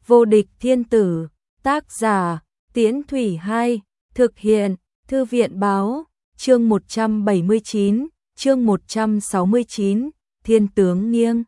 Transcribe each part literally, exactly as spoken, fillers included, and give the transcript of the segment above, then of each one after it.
Vô địch thiên tử, tác giả, Tiễn Thủy Hai, thực hiện, Thư viện báo, chương một trăm bảy mươi chín, chương một trăm sáu mươi chín, thiên tướng nghiêng.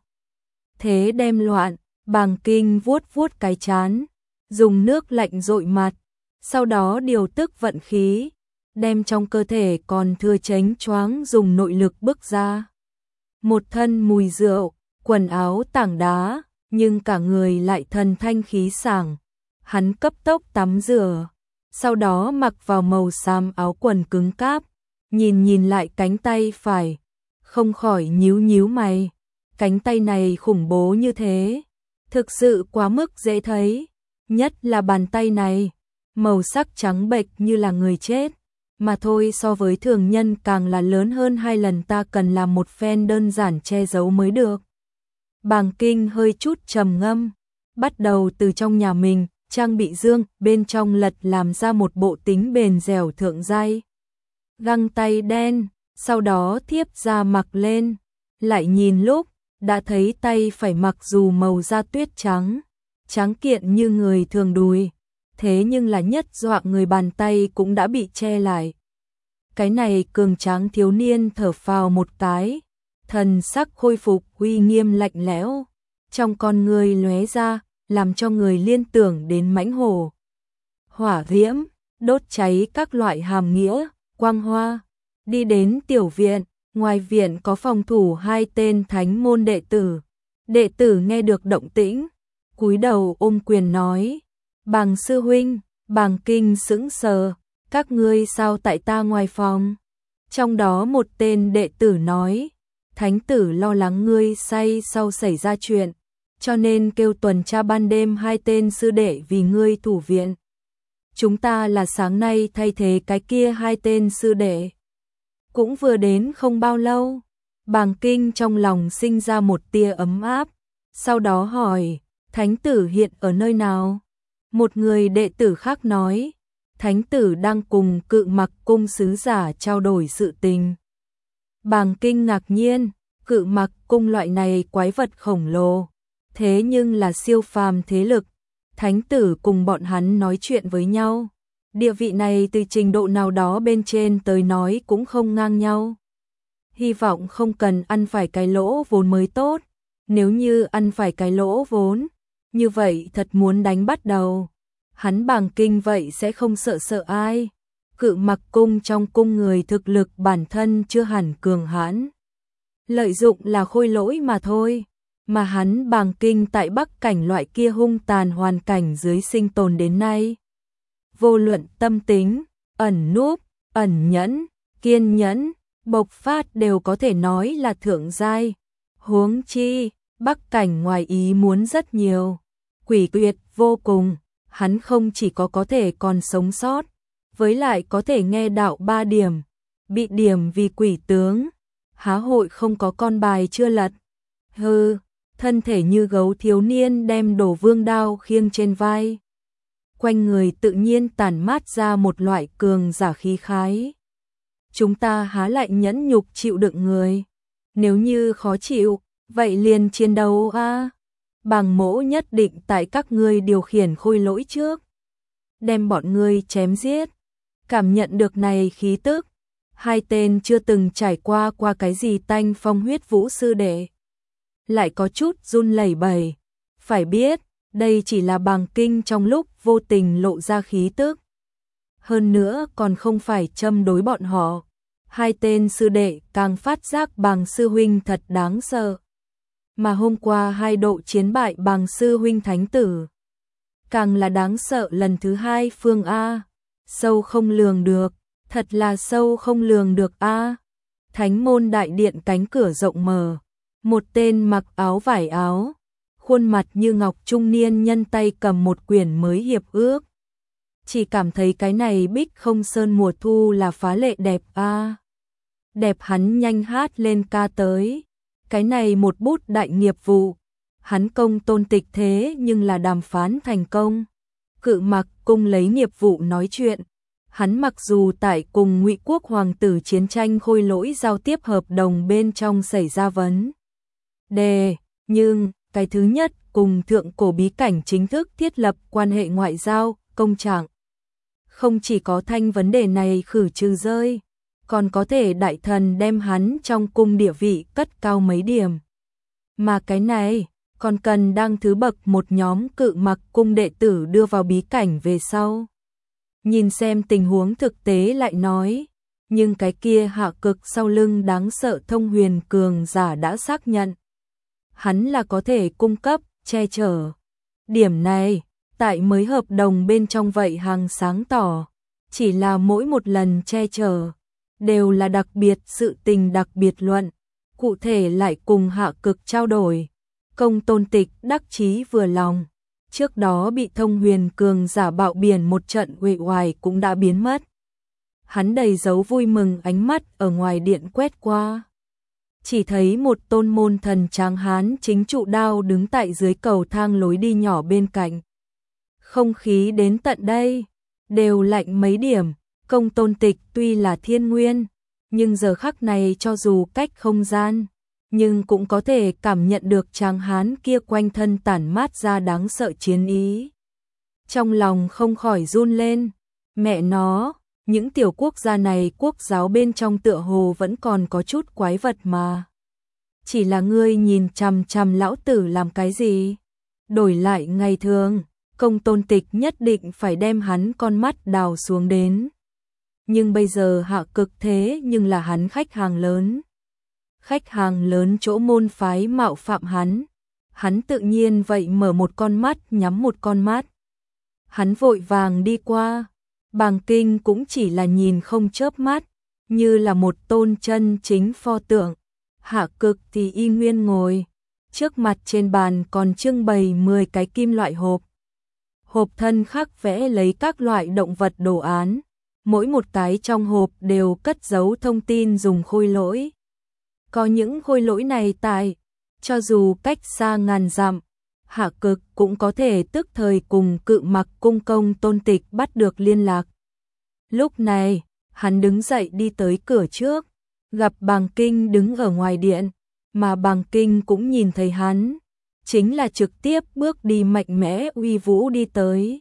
Thế đem loạn, Bàng Kinh vuốt vuốt cái trán, dùng nước lạnh dội mặt, sau đó điều tức vận khí, đem trong cơ thể còn thừa chánh choáng dùng nội lực bức ra. Một thân mùi rượu, quần áo tảng đá, nhưng cả người lại thần thanh khí sảng. Hắn cấp tốc tắm rửa, sau đó mặc vào màu xám áo quần cứng cáp, nhìn nhìn lại cánh tay phải, không khỏi nhíu nhíu mày. Cánh tay này khủng bố như thế, thực sự quá mức dễ thấy, nhất là bàn tay này, màu sắc trắng bệch như là người chết, mà thôi so với thường nhân càng là lớn hơn hai lần, ta cần làm một phen đơn giản che giấu mới được. Bàng Kinh hơi chút trầm ngâm, bắt đầu từ trong nhà mình, trang bị dương, bên trong lật làm ra một bộ tính bền dẻo thượng giai. Găng tay đen, sau đó thiếp ra mặc lên, lại nhìn lúc, đã thấy tay phải mặc dù màu da tuyết trắng, trắng kiện như người thường đùi, thế nhưng là nhất dọa người, bàn tay cũng đã bị che lại. Cái này cường tráng thiếu niên thở phào một cái, thần sắc khôi phục uy nghiêm lạnh lẽo, trong con người lóe ra, làm cho người liên tưởng đến mãnh hổ. Hỏa diễm, đốt cháy các loại hàm nghĩa, quang hoa. Đi đến tiểu viện, ngoài viện có phòng thủ hai tên thánh môn đệ tử. Đệ tử nghe được động tĩnh, cúi đầu ôm quyền nói: Bàng sư huynh. Bàng Kinh sững sờ: các ngươi sao tại ta ngoài phòng? Trong đó một tên đệ tử nói: thánh tử lo lắng ngươi say sau xảy ra chuyện, cho nên kêu tuần tra ban đêm hai tên sư đệ vì ngươi thủ viện. Chúng ta là sáng nay thay thế cái kia hai tên sư đệ. Cũng vừa đến không bao lâu. Bàng Kinh trong lòng sinh ra một tia ấm áp, sau đó hỏi: thánh tử hiện ở nơi nào? Một người đệ tử khác nói: thánh tử đang cùng Cự Mặc cung sứ giả trao đổi sự tình. Bàng Kinh ngạc nhiên, Cự Mặc cung loại này quái vật khổng lồ, thế nhưng là siêu phàm thế lực, thánh tử cùng bọn hắn nói chuyện với nhau, địa vị này từ trình độ nào đó bên trên tới nói cũng không ngang nhau. Hy vọng không cần ăn phải cái lỗ vốn mới tốt, nếu như ăn phải cái lỗ vốn, như vậy thật muốn đánh bắt đầu. Hắn Bàng Kinh vậy sẽ không sợ sợ ai. Cự Mặc cung trong cung người thực lực bản thân chưa hẳn cường hãn, lợi dụng là khôi lỗi mà thôi, mà hắn Bàng Kinh tại Bắc cảnh loại kia hung tàn hoàn cảnh dưới sinh tồn đến nay. Vô luận tâm tính, ẩn núp, ẩn nhẫn, kiên nhẫn, bộc phát đều có thể nói là thượng giai. Huống chi, Bắc cảnh ngoài ý muốn rất nhiều, quỷ quyệt vô cùng, hắn không chỉ có có thể còn sống sót, với lại có thể nghe đạo ba điểm, bị điểm vì quỷ tướng, há hội không có con bài chưa lật. Hừ, thân thể như gấu thiếu niên đem Đồ Vương đao khiêng trên vai, quanh người tự nhiên tản mát ra một loại cường giả khí khái. Chúng ta há lại nhẫn nhục chịu đựng người, nếu như khó chịu, vậy liền chiến đấu a. Bàng mỗ nhất định tại các ngươi điều khiển khôi lỗi trước, đem bọn ngươi chém giết. Cảm nhận được này khí tức, hai tên chưa từng trải qua qua cái gì tanh phong huyết vũ sư đệ lại có chút run lẩy bẩy. Phải biết, đây chỉ là Bàng Kinh trong lúc vô tình lộ ra khí tức, hơn nữa còn không phải châm đối bọn họ. Hai tên sư đệ càng phát giác Bàng sư huynh thật đáng sợ, mà hôm qua hai độ chiến bại Bàng sư huynh thánh tử, càng là đáng sợ lần thứ hai. Phương A, sâu không lường được, thật là sâu không lường được a. Thánh môn đại điện cánh cửa rộng mở, một tên mặc áo vải áo, khuôn mặt như ngọc trung niên nhân tay cầm một quyển mới hiệp ước. Chỉ cảm thấy cái này bích không sơn mùa thu là phá lệ đẹp a. Đẹp hắn nhanh hát lên ca tới. Cái này một bút đại nghiệp vụ, hắn công tôn tịch thế nhưng là đàm phán thành công. Cự Mặc cung lấy nghiệp vụ nói chuyện, hắn mặc dù tại cùng Ngụy quốc hoàng tử chiến tranh khôi lỗi giao tiếp hợp đồng bên trong xảy ra vấn đề, nhưng cái thứ nhất cùng thượng cổ bí cảnh chính thức thiết lập quan hệ ngoại giao, công trạng. Không chỉ có thanh vấn đề này khử trừ rơi, còn có thể đại thần đem hắn trong cung địa vị cất cao mấy điểm. Mà cái này, còn cần đang thứ bậc một nhóm cự mặc cung đệ tử đưa vào bí cảnh về sau. Nhìn xem tình huống thực tế lại nói, nhưng cái kia Hạ Cực sau lưng đáng sợ thông huyền cường giả đã xác nhận. Hắn là có thể cung cấp, che chở. Điểm này, tại mới hợp đồng bên trong vậy hàng sáng tỏ, chỉ là mỗi một lần che chở, đều là đặc biệt sự tình đặc biệt luận, cụ thể lại cùng Hạ Cực trao đổi. Công Tôn Tịch đắc chí vừa lòng, trước đó bị thông huyền cường giả bạo biển một trận uể oải cũng đã biến mất. Hắn đầy dấu vui mừng ánh mắt ở ngoài điện quét qua. Chỉ thấy một tôn môn thần tráng hán chính trụ đao đứng tại dưới cầu thang lối đi nhỏ bên cạnh. Không khí đến tận đây, đều lạnh mấy điểm. Công Tôn Tịch tuy là thiên nguyên, nhưng giờ khắc này cho dù cách không gian, nhưng cũng có thể cảm nhận được tráng hán kia quanh thân tản mát ra đáng sợ chiến ý. Trong lòng không khỏi run lên, mẹ nó, những tiểu quốc gia này quốc giáo bên trong tựa hồ vẫn còn có chút quái vật mà. Chỉ là ngươi nhìn chằm chằm lão tử làm cái gì? Đổi lại ngày thường, Công Tôn Tịch nhất định phải đem hắn con mắt đào xuống đến. Nhưng bây giờ Hạ Cực thế nhưng là hắn khách hàng lớn. Khách hàng lớn chỗ môn phái mạo phạm hắn. Hắn tự nhiên vậy mở một con mắt nhắm một con mắt. Hắn vội vàng đi qua. Bàng Kinh cũng chỉ là nhìn không chớp mắt, như là một tôn chân chính pho tượng. Hạ Cực thì y nguyên ngồi. Trước mặt trên bàn còn trưng bày mười cái kim loại hộp. Hộp thân khắc vẽ lấy các loại động vật đồ án. Mỗi một cái trong hộp đều cất giấu thông tin dùng khôi lỗi. Có những khôi lỗi này tại, cho dù cách xa ngàn dặm, Hạ Cực cũng có thể tức thời cùng cự mặc cung Công Tôn Tịch bắt được liên lạc. Lúc này, hắn đứng dậy đi tới cửa trước, gặp Bàng Kinh đứng ở ngoài điện, mà Bàng Kinh cũng nhìn thấy hắn, chính là trực tiếp bước đi mạnh mẽ uy vũ đi tới.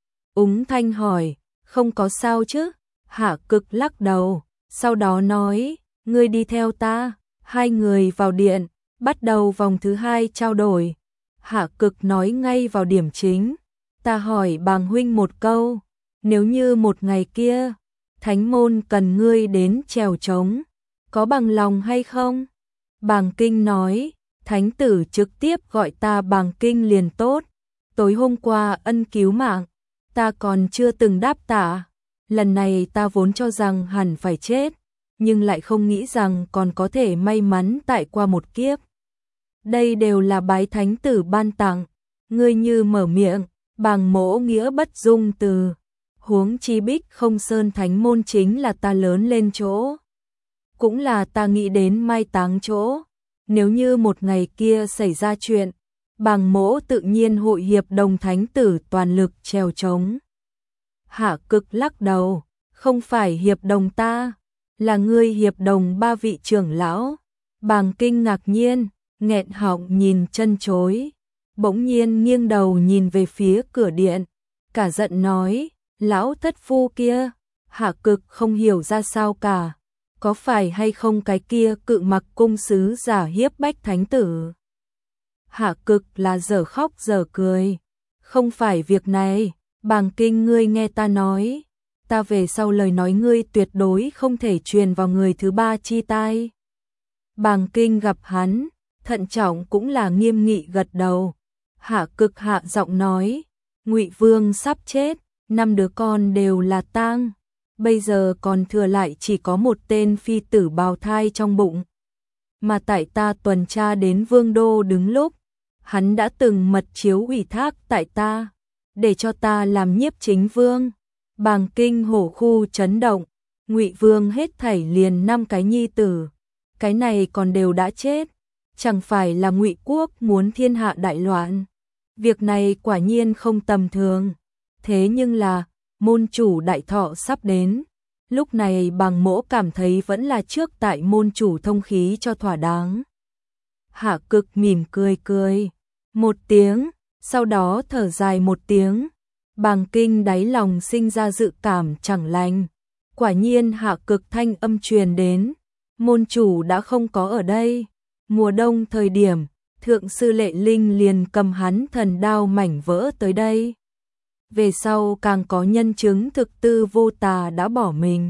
Úng thanh hỏi, không có sao chứ? Hạ Cực lắc đầu, sau đó nói, ngươi đi theo ta. Hai người vào điện, bắt đầu vòng thứ hai trao đổi. Hạ Cực nói ngay vào điểm chính, ta hỏi Bàng huynh một câu, nếu như một ngày kia, thánh môn cần ngươi đến chèo trống, có bằng lòng hay không? Bàng Kinh nói, thánh tử trực tiếp gọi ta Bàng Kinh liền tốt, tối hôm qua ân cứu mạng, ta còn chưa từng đáp tạ, lần này ta vốn cho rằng hẳn phải chết, nhưng lại không nghĩ rằng còn có thể may mắn tại qua một kiếp. Đây đều là bái thánh tử ban tặng, ngươi như mở miệng, Bàng mỗ nghĩa bất dung từ, huống chi Bích Không Sơn thánh môn chính là ta lớn lên chỗ, cũng là ta nghĩ đến mai táng chỗ, nếu như một ngày kia xảy ra chuyện, Bàng mỗ tự nhiên hội hiệp đồng thánh tử toàn lực trèo trống. Hạ Cực lắc đầu, không phải hiệp đồng ta, là ngươi hiệp đồng ba vị trưởng lão. Bàng Kinh ngạc nhiên, nghẹn họng nhìn chân chối, bỗng nhiên nghiêng đầu nhìn về phía cửa điện, cả giận nói, lão thất phu kia. Hạ Cực không hiểu ra sao cả, có phải hay không cái kia cự mặc cung sứ giả hiếp bách thánh tử? Hạ Cực là giờ khóc giờ cười, không phải việc này, Bàng Kinh ngươi nghe ta nói, ta về sau lời nói ngươi tuyệt đối không thể truyền vào người thứ ba chi tai. Bàng Kinh gặp hắn, thận trọng cũng là nghiêm nghị gật đầu. Hạ Cực hạ giọng nói, Ngụy Vương sắp chết, năm đứa con đều là tang, bây giờ còn thừa lại chỉ có một tên phi tử bào thai trong bụng. Mà tại ta tuần tra đến Vương đô đứng lúc, hắn đã từng mật chiếu ủy thác tại ta, để cho ta làm nhiếp chính vương. Bàng Kinh hổ khu chấn động, Ngụy Vương hết thảy liền năm cái nhi tử, cái này còn đều đã chết, chẳng phải là Ngụy quốc muốn thiên hạ đại loạn. Việc này quả nhiên không tầm thường, thế nhưng là môn chủ đại thọ sắp đến, lúc này Bàng mỗ cảm thấy vẫn là trước tại môn chủ thông khí cho thỏa đáng. Hạ Cực mỉm cười cười, một tiếng, sau đó thở dài một tiếng. Bàng Kinh đáy lòng sinh ra dự cảm chẳng lành. Quả nhiên Hạ Cực thanh âm truyền đến, môn chủ đã không có ở đây. Mùa đông thời điểm, thượng sư Lệ Linh liền cầm hắn thần đao mảnh vỡ tới đây. Về sau càng có nhân chứng thực Tư Vô Tà đã bỏ mình,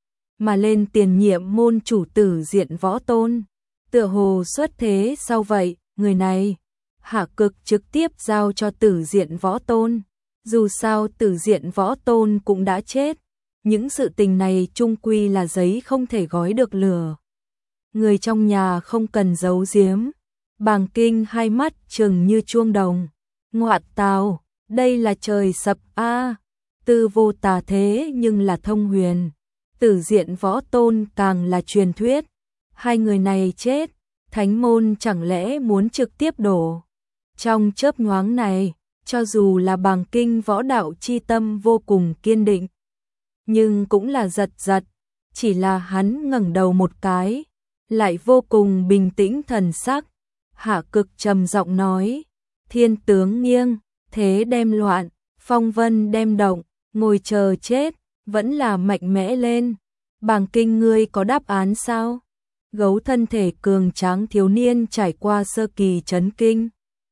mà lên tiền nhiệm môn chủ Tử Diện Võ Tôn. Tựa hồ xuất thế sau vậy, người này, Hạ Cực trực tiếp giao cho Tử Diện Võ Tôn. Dù sao Tử Diện Võ Tôn cũng đã chết, những sự tình này chung quy là giấy không thể gói được lửa. Người trong nhà không cần giấu giếm. Bàng Kinh hai mắt trừng như chuông đồng. Ngoạt tào, đây là trời sập a. À, Tư Vô Tà thế nhưng là thông huyền, Tử Diện Võ Tôn càng là truyền thuyết. Hai người này chết, thánh môn chẳng lẽ muốn trực tiếp đổ. Trong chớp nhoáng này, cho dù là Bàng Kinh võ đạo chi tâm vô cùng kiên định, nhưng cũng là giật giật. Chỉ là hắn ngẩng đầu một cái, lại vô cùng bình tĩnh thần sắc. Hạ Cực trầm giọng nói, thiên tướng nghiêng, thế đem loạn, phong vân đem động, ngồi chờ chết, vẫn là mạnh mẽ lên. Bàng Kinh ngươi có đáp án sao? Gấu thân thể cường tráng thiếu niên trải qua sơ kỳ chấn kinh,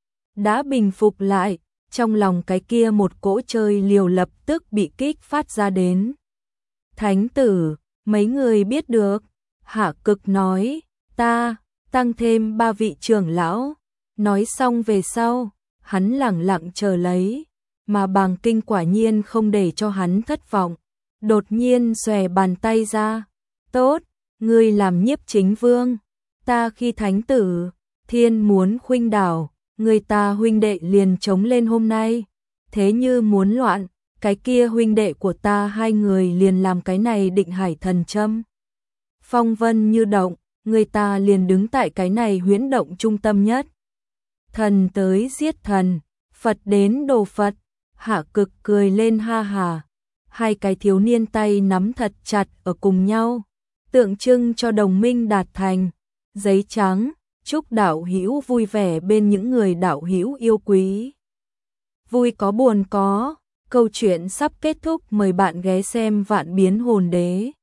đã bình phục lại, trong lòng cái kia một cỗ chơi liều lập tức bị kích phát ra đến. Thánh tử, mấy người biết được? Hạ Cực nói, ta, tăng thêm ba vị trưởng lão. Nói xong về sau, hắn lẳng lặng chờ lấy, mà Bàng Kinh quả nhiên không để cho hắn thất vọng. Đột nhiên xòe bàn tay ra, tốt, ngươi làm nhiếp chính vương, ta khi thánh tử, thiên muốn khuynh đảo, người ta huynh đệ liền chống lên hôm nay, thế như muốn loạn, cái kia huynh đệ của ta hai người liền làm cái này định hải thần châm. Phong vân như động, người ta liền đứng tại cái này huyễn động trung tâm nhất. Thần tới giết thần, Phật đến đồ Phật. Hạ Cực cười lên ha hà. Hai cái thiếu niên tay nắm thật chặt ở cùng nhau, tượng trưng cho đồng minh đạt thành. Giấy trắng, chúc đạo hữu vui vẻ bên những người đạo hữu yêu quý. Vui có buồn có, câu chuyện sắp kết thúc, mời bạn ghé xem Vạn Biến Hồn Đế.